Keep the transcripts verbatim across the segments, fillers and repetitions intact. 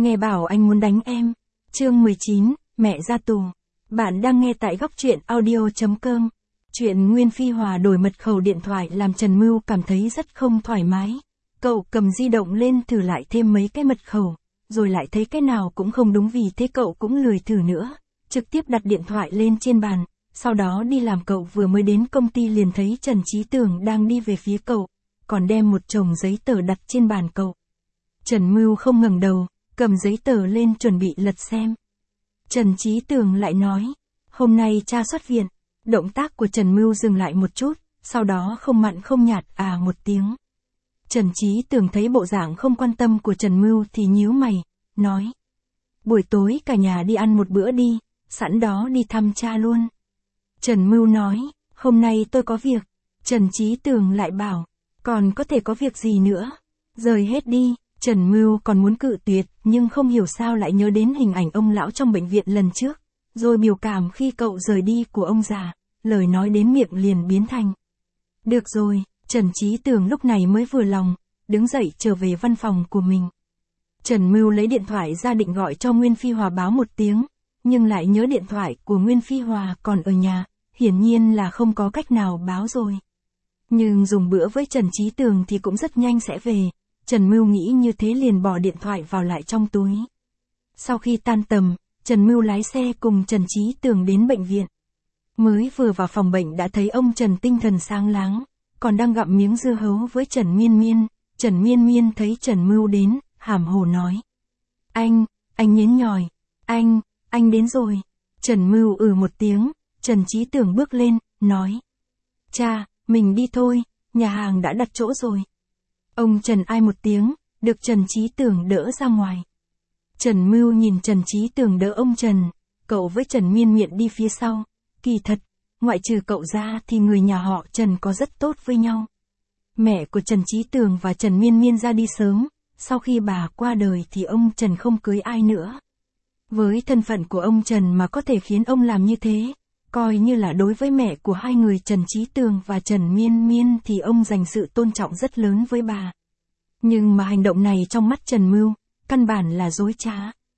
Nghe bảo anh muốn đánh em. Chương mười chín, mẹ ra tù. Bạn đang nghe tại góc truyện audio chấm com. Chuyện Nguyên Phi Hòa đổi mật khẩu điện thoại làm Trần Mưu cảm thấy rất không thoải mái. Cậu cầm di động lên thử lại thêm mấy cái mật khẩu, rồi lại thấy cái nào cũng không đúng, vì thế cậu cũng lười thử nữa. Trực tiếp đặt điện thoại lên trên bàn, sau đó đi làm. Cậu vừa mới đến công ty liền thấy Trần Chí Tường đang đi về phía cậu, còn đem một chồng giấy tờ đặt trên bàn cậu. Trần Mưu không ngẩng đầu, cầm giấy tờ lên chuẩn bị lật xem. Trần Chí Tường lại nói, hôm nay cha xuất viện. Động tác của Trần Mưu dừng lại một chút, sau đó không mặn không nhạt à một tiếng. Trần Chí Tường thấy bộ dạng không quan tâm của Trần Mưu thì nhíu mày, nói. Buổi tối cả nhà đi ăn một bữa đi, sẵn đó đi thăm cha luôn. Trần Mưu nói, hôm nay tôi có việc. Trần Chí Tường lại bảo, còn có thể có việc gì nữa? Rời hết đi. Trần Mưu còn muốn cự tuyệt, nhưng không hiểu sao lại nhớ đến hình ảnh ông lão trong bệnh viện lần trước, rồi biểu cảm khi cậu rời đi của ông già, lời nói đến miệng liền biến thành. Được rồi, Trần Chí Tường lúc này mới vừa lòng, đứng dậy trở về văn phòng của mình. Trần Mưu lấy điện thoại ra định gọi cho Nguyên Phi Hòa báo một tiếng, nhưng lại nhớ điện thoại của Nguyên Phi Hòa còn ở nhà, hiển nhiên là không có cách nào báo rồi. Nhưng dùng bữa với Trần Chí Tường thì cũng rất nhanh sẽ về. Trần Mưu nghĩ như thế liền bỏ điện thoại vào lại trong túi. Sau khi tan tầm, Trần Mưu lái xe cùng Trần Chí Tường đến bệnh viện. Mới vừa vào phòng bệnh đã thấy ông Trần tinh thần sáng láng, còn đang gặm miếng dưa hấu với Trần Miên Miên. Trần Miên Miên thấy Trần Mưu đến, hàm hồ nói. Anh, anh nhến nhòi. Anh, anh đến rồi. Trần Mưu ừ một tiếng, Trần Chí Tường bước lên, nói. Cha, mình đi thôi, nhà hàng đã đặt chỗ rồi. Ông Trần ai một tiếng, được Trần Chí Tường đỡ ra ngoài. Trần Mưu nhìn Trần Chí Tường đỡ ông Trần, cậu với Trần Miên Miện đi phía sau. Kỳ thật, ngoại trừ cậu ra thì người nhà họ Trần có rất tốt với nhau. Mẹ của Trần Chí Tường và Trần Miên Miên ra đi sớm, sau khi bà qua đời thì ông Trần không cưới ai nữa. Với thân phận của ông Trần mà có thể khiến ông làm như thế, coi như là đối với mẹ của hai người Trần Chí Tường và Trần Miên Miên thì ông dành sự tôn trọng rất lớn với bà. Nhưng mà hành động này trong mắt Trần Mưu, căn bản là dối trá.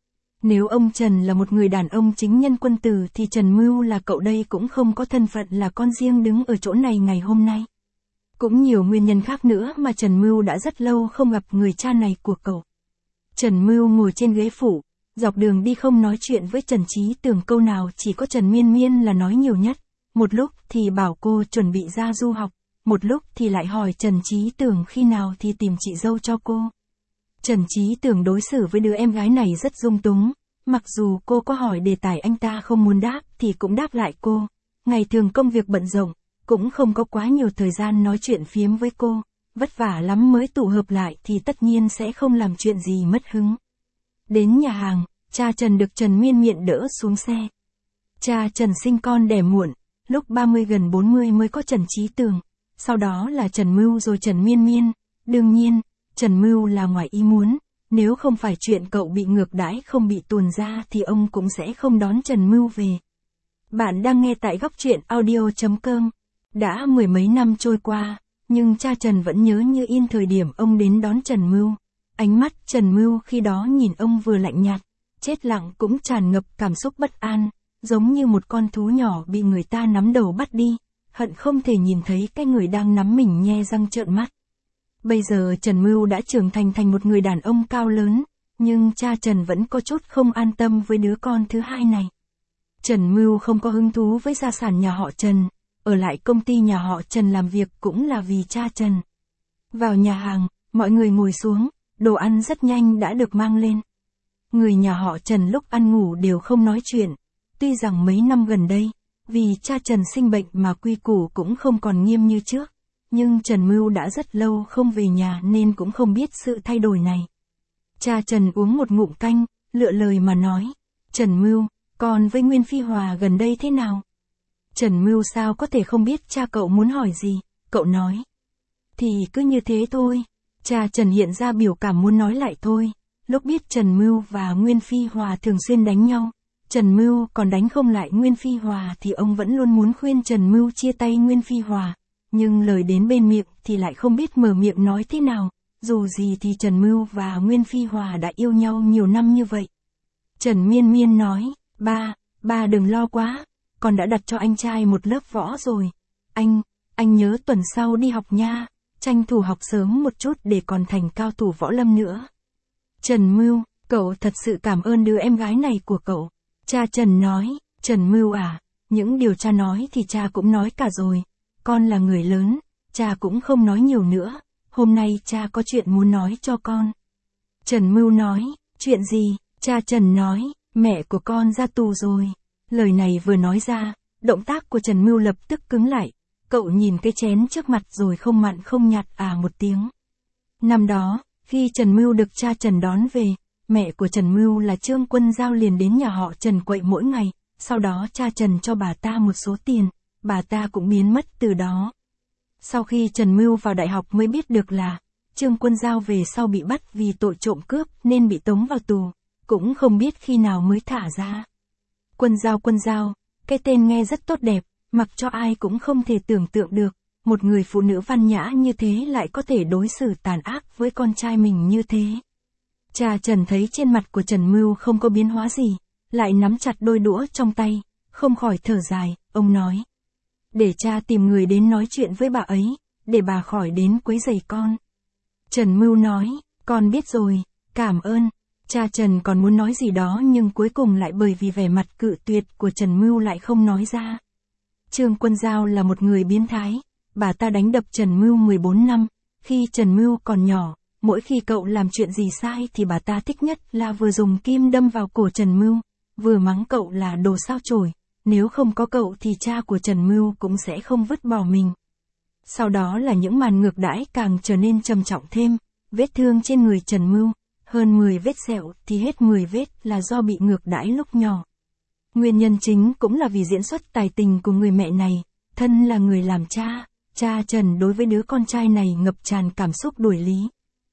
Nếu ông Trần là một người đàn ông chính nhân quân tử thì Trần Mưu là cậu đây cũng không có thân phận là con riêng đứng ở chỗ này ngày hôm nay. Cũng nhiều nguyên nhân khác nữa mà Trần Mưu đã rất lâu không gặp người cha này của cậu. Trần Mưu ngồi trên ghế phụ, dọc đường đi không nói chuyện với Trần Chí Tường câu nào, chỉ có Trần Miên Miên là nói nhiều nhất. Một lúc thì bảo cô chuẩn bị ra du học, một lúc thì lại hỏi Trần Chí Tường khi nào thì tìm chị dâu cho cô. Trần Chí Tường đối xử với đứa em gái này rất dung túng, mặc dù cô có hỏi đề tài anh ta không muốn đáp thì cũng đáp lại cô. Ngày thường công việc bận rộn, cũng không có quá nhiều thời gian nói chuyện phiếm với cô, vất vả lắm mới tụ hợp lại thì tất nhiên sẽ không làm chuyện gì mất hứng. Đến nhà hàng, cha Trần được Trần Miên Miện đỡ xuống xe. Cha Trần sinh con đẻ muộn, lúc ba mươi gần bốn mươi mới có Trần Chí Tường, sau đó là Trần Mưu rồi Trần Miên Miên. Đương nhiên, Trần Mưu là ngoài ý muốn, nếu không phải chuyện cậu bị ngược đãi không bị tuồn ra thì ông cũng sẽ không đón Trần Mưu về. Bạn đang nghe tại góc truyện audio chấm com. Đã mười mấy năm trôi qua, nhưng cha Trần vẫn nhớ như in thời điểm ông đến đón Trần Mưu. Ánh mắt Trần Mưu khi đó nhìn ông vừa lạnh nhạt, chết lặng cũng tràn ngập cảm xúc bất an, giống như một con thú nhỏ bị người ta nắm đầu bắt đi, hận không thể nhìn thấy cái người đang nắm mình nhe răng trợn mắt. Bây giờ Trần Mưu đã trưởng thành thành một người đàn ông cao lớn, nhưng cha Trần vẫn có chút không an tâm với đứa con thứ hai này. Trần Mưu không có hứng thú với gia sản nhà họ Trần, ở lại công ty nhà họ Trần làm việc cũng là vì cha Trần. Vào nhà hàng, mọi người ngồi xuống, đồ ăn rất nhanh đã được mang lên. Người nhà họ Trần lúc ăn ngủ đều không nói chuyện, tuy rằng mấy năm gần đây, vì cha Trần sinh bệnh mà quy củ cũng không còn nghiêm như trước, nhưng Trần Mưu đã rất lâu không về nhà nên cũng không biết sự thay đổi này. Cha Trần uống một ngụm canh, lựa lời mà nói, Trần Mưu, con với Nguyên Phi Hòa gần đây thế nào? Trần Mưu sao có thể không biết cha cậu muốn hỏi gì, cậu nói. Thì cứ như thế thôi. Cha Trần hiện ra biểu cảm muốn nói lại thôi. Lúc biết Trần Mưu và Nguyên Phi Hòa thường xuyên đánh nhau, Trần Mưu còn đánh không lại Nguyên Phi Hòa thì ông vẫn luôn muốn khuyên Trần Mưu chia tay Nguyên Phi Hòa. Nhưng lời đến bên miệng thì lại không biết mở miệng nói thế nào, dù gì thì Trần Mưu và Nguyên Phi Hòa đã yêu nhau nhiều năm như vậy. Trần Miên Miên nói, ba, ba đừng lo quá, con đã đặt cho anh trai một lớp võ rồi. Anh, anh nhớ tuần sau đi học nha, tranh thủ học sớm một chút để còn thành cao thủ võ lâm nữa. Trần Mưu, cậu thật sự cảm ơn đứa em gái này của cậu. Cha Trần nói, Trần Mưu à, những điều cha nói thì cha cũng nói cả rồi. Con là người lớn, cha cũng không nói nhiều nữa, hôm nay cha có chuyện muốn nói cho con. Trần Mưu nói, chuyện gì? Cha Trần nói, mẹ của con ra tù rồi. Lời này vừa nói ra, động tác của Trần Mưu lập tức cứng lại. Cậu nhìn cái chén trước mặt rồi không mặn không nhạt à một tiếng. Năm đó, khi Trần Mưu được cha Trần đón về, mẹ của Trần Mưu là Trương Quân Giao liền đến nhà họ Trần quậy mỗi ngày, sau đó cha Trần cho bà ta một số tiền, bà ta cũng biến mất từ đó. Sau khi Trần Mưu vào đại học mới biết được là, Trương Quân Giao về sau bị bắt vì tội trộm cướp nên bị tống vào tù, cũng không biết khi nào mới thả ra. Quân Giao Quân Giao, cái tên nghe rất tốt đẹp, mặc cho ai cũng không thể tưởng tượng được, một người phụ nữ văn nhã như thế lại có thể đối xử tàn ác với con trai mình như thế. Cha Trần thấy trên mặt của Trần Mưu không có biến hóa gì, lại nắm chặt đôi đũa trong tay, không khỏi thở dài, ông nói. Để cha tìm người đến nói chuyện với bà ấy, để bà khỏi đến quấy rầy con. Trần Mưu nói, con biết rồi, cảm ơn. Cha Trần còn muốn nói gì đó nhưng cuối cùng lại bởi vì vẻ mặt cự tuyệt của Trần Mưu lại không nói ra. Trương Quân Giao là một người biến thái, bà ta đánh đập Trần Mưu mười bốn năm, khi Trần Mưu còn nhỏ, mỗi khi cậu làm chuyện gì sai thì bà ta thích nhất là vừa dùng kim đâm vào cổ Trần Mưu, vừa mắng cậu là đồ sao chổi, nếu không có cậu thì cha của Trần Mưu cũng sẽ không vứt bỏ mình. Sau đó là những màn ngược đãi càng trở nên trầm trọng thêm, vết thương trên người Trần Mưu, hơn mười vết sẹo thì hết mười vết là do bị ngược đãi lúc nhỏ. Nguyên nhân chính cũng là vì diễn xuất tài tình của người mẹ này, thân là người làm cha, cha Trần đối với đứa con trai này ngập tràn cảm xúc đuổi lý.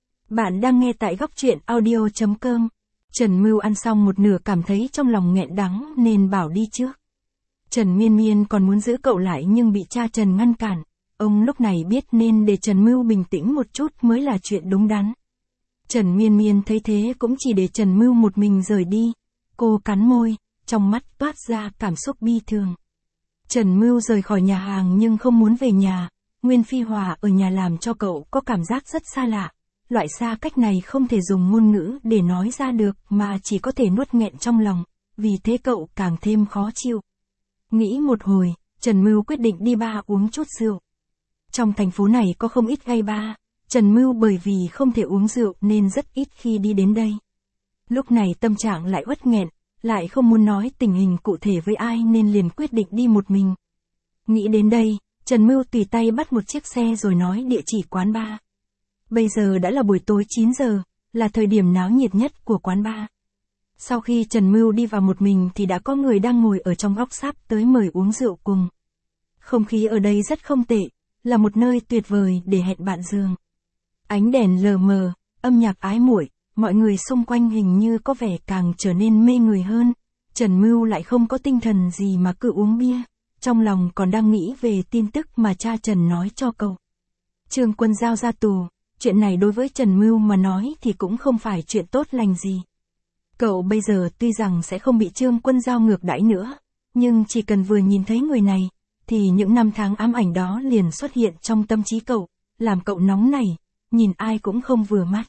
Bạn đang nghe tại góc truyện audio chấm com. Trần Mưu ăn xong một nửa cảm thấy trong lòng nghẹn đắng nên bảo đi trước. Trần Miên Miên còn muốn giữ cậu lại nhưng bị cha Trần ngăn cản. Ông lúc này biết nên để Trần Mưu bình tĩnh một chút mới là chuyện đúng đắn. Trần Miên Miên thấy thế cũng chỉ để Trần Mưu một mình rời đi. Cô cắn môi, trong mắt toát ra cảm xúc bi thương. Trần Mưu rời khỏi nhà hàng nhưng không muốn về nhà. Nguyên Phi Hòa ở nhà làm cho cậu có cảm giác rất xa lạ. Loại xa cách này không thể dùng ngôn ngữ để nói ra được mà chỉ có thể nuốt nghẹn trong lòng, vì thế cậu càng thêm khó chịu. Nghĩ một hồi, Trần Mưu quyết định đi bar uống chút rượu. Trong thành phố này có không ít gay bar, Trần Mưu bởi vì không thể uống rượu nên rất ít khi đi đến đây. Lúc này tâm trạng lại uất nghẹn, lại không muốn nói tình hình cụ thể với ai nên liền quyết định đi một mình. Nghĩ đến đây, Trần Mưu tùy tay bắt một chiếc xe rồi nói địa chỉ quán bar. Bây giờ đã là buổi tối chín giờ, là thời điểm náo nhiệt nhất của quán bar. Sau khi Trần Mưu đi vào một mình thì đã có người đang ngồi ở trong góc sắp tới mời uống rượu cùng. Không khí ở đây rất không tệ, là một nơi tuyệt vời để hẹn bạn giường. Ánh đèn lờ mờ, âm nhạc ái muội, mọi người xung quanh hình như có vẻ càng trở nên mê người hơn. Trần Mưu lại không có tinh thần gì mà cứ uống bia, trong lòng còn đang nghĩ về tin tức mà cha Trần nói cho cậu. Trương Quân Giao ra tù, chuyện này đối với Trần Mưu mà nói thì cũng không phải chuyện tốt lành gì. Cậu bây giờ tuy rằng sẽ không bị Trương Quân Giao ngược đãi nữa, nhưng chỉ cần vừa nhìn thấy người này, thì những năm tháng ám ảnh đó liền xuất hiện trong tâm trí cậu, làm cậu nóng nảy, nhìn ai cũng không vừa mắt.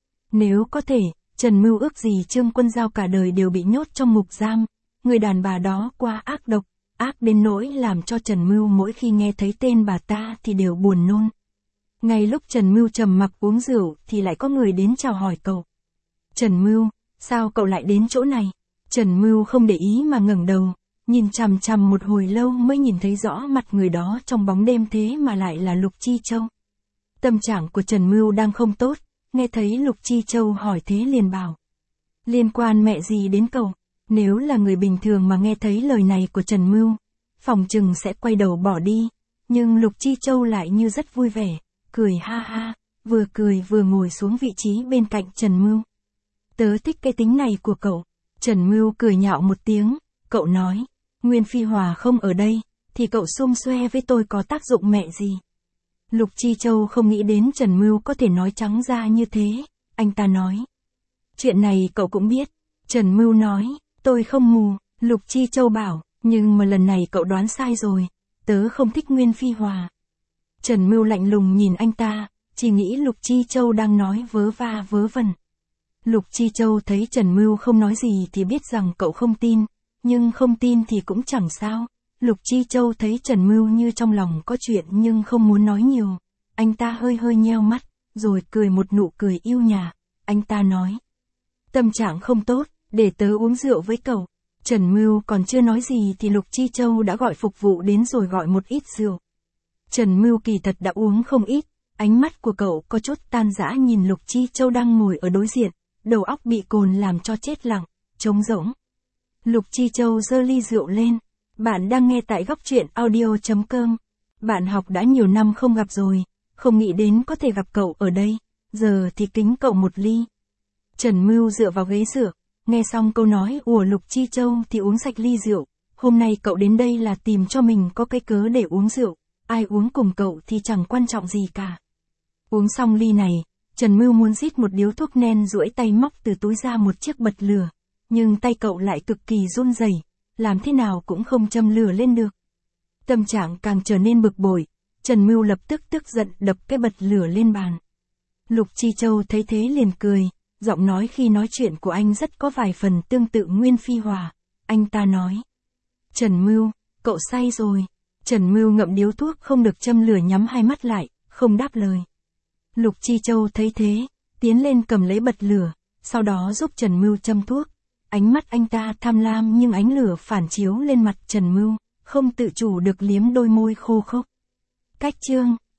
Nếu có thể, Trần Mưu ước gì Trương Quân Giao cả đời đều bị nhốt trong ngục giam, người đàn bà đó quá ác độc, ác đến nỗi làm cho Trần Mưu mỗi khi nghe thấy tên bà ta thì đều buồn nôn. Ngay lúc Trần Mưu trầm mặc uống rượu thì lại có người đến chào hỏi cậu. Trần Mưu, sao cậu lại đến chỗ này? Trần Mưu không để ý mà ngẩng đầu, nhìn chằm chằm một hồi lâu mới nhìn thấy rõ mặt người đó trong bóng đêm thế mà lại là Lục Chi Châu. Tâm trạng của Trần Mưu đang không tốt, nghe thấy Lục Chi Châu hỏi thế liền bảo. Liên quan mẹ gì đến cậu? Nếu là người bình thường mà nghe thấy lời này của Trần Mưu, phòng chừng sẽ quay đầu bỏ đi, nhưng Lục Chi Châu lại như rất vui vẻ, cười ha ha, vừa cười vừa ngồi xuống vị trí bên cạnh Trần Mưu. Tớ thích cái tính này của cậu. Trần Mưu cười nhạo một tiếng, cậu nói, Nguyên Phi Hòa không ở đây, thì cậu xum xoe với tôi có tác dụng mẹ gì. Lục Chi Châu không nghĩ đến Trần Mưu có thể nói trắng ra như thế, anh ta nói. Chuyện này cậu cũng biết. Trần Mưu nói, tôi không mù. Lục Chi Châu bảo, nhưng mà lần này cậu đoán sai rồi, tớ không thích Nguyên Phi Hòa. Trần Mưu lạnh lùng nhìn anh ta, chỉ nghĩ Lục Chi Châu đang nói vớ va vớ vẩn. Lục Chi Châu thấy Trần Mưu không nói gì thì biết rằng cậu không tin, nhưng không tin thì cũng chẳng sao. Lục Chi Châu thấy Trần Mưu như trong lòng có chuyện nhưng không muốn nói nhiều. Anh ta hơi hơi nheo mắt, rồi cười một nụ cười yêu nhã. Anh ta nói, tâm trạng không tốt, để tớ uống rượu với cậu. Trần Mưu còn chưa nói gì thì Lục Chi Châu đã gọi phục vụ đến rồi gọi một ít rượu. Trần Mưu kỳ thật đã uống không ít, ánh mắt của cậu có chút tan rã nhìn Lục Chi Châu đang ngồi ở đối diện, đầu óc bị cồn làm cho chết lặng, trống rỗng. Lục Chi Châu giơ ly rượu lên. Bạn đang nghe tại góc truyện audio chấm com. Bạn học đã nhiều năm không gặp rồi, không nghĩ đến có thể gặp cậu ở đây, giờ thì kính cậu một ly. Trần Mưu dựa vào ghế dựa, nghe xong câu nói của Lục Chi Châu thì uống sạch ly rượu. Hôm nay cậu đến đây là tìm cho mình có cái cớ để uống rượu, ai uống cùng cậu thì chẳng quan trọng gì cả. Uống xong ly này, Trần Mưu muốn rít một điếu thuốc nen, duỗi tay móc từ túi ra một chiếc bật lửa, nhưng tay cậu lại cực kỳ run rẩy, làm thế nào cũng không châm lửa lên được. Tâm trạng càng trở nên bực bội, Trần Mưu lập tức tức giận đập cái bật lửa lên bàn. Lục Chi Châu thấy thế liền cười, giọng nói khi nói chuyện của anh rất có vài phần tương tự Nguyên Phi Hòa. Anh ta nói, Trần Mưu, cậu say rồi. Trần Mưu ngậm điếu thuốc không được châm lửa, nhắm hai mắt lại, không đáp lời. Lục Chi Châu thấy thế, tiến lên cầm lấy bật lửa, sau đó giúp Trần Mưu châm thuốc. Ánh mắt anh ta tham lam nhưng ánh lửa phản chiếu lên mặt Trần Mưu, không tự chủ được liếm đôi môi khô khốc. Cách chương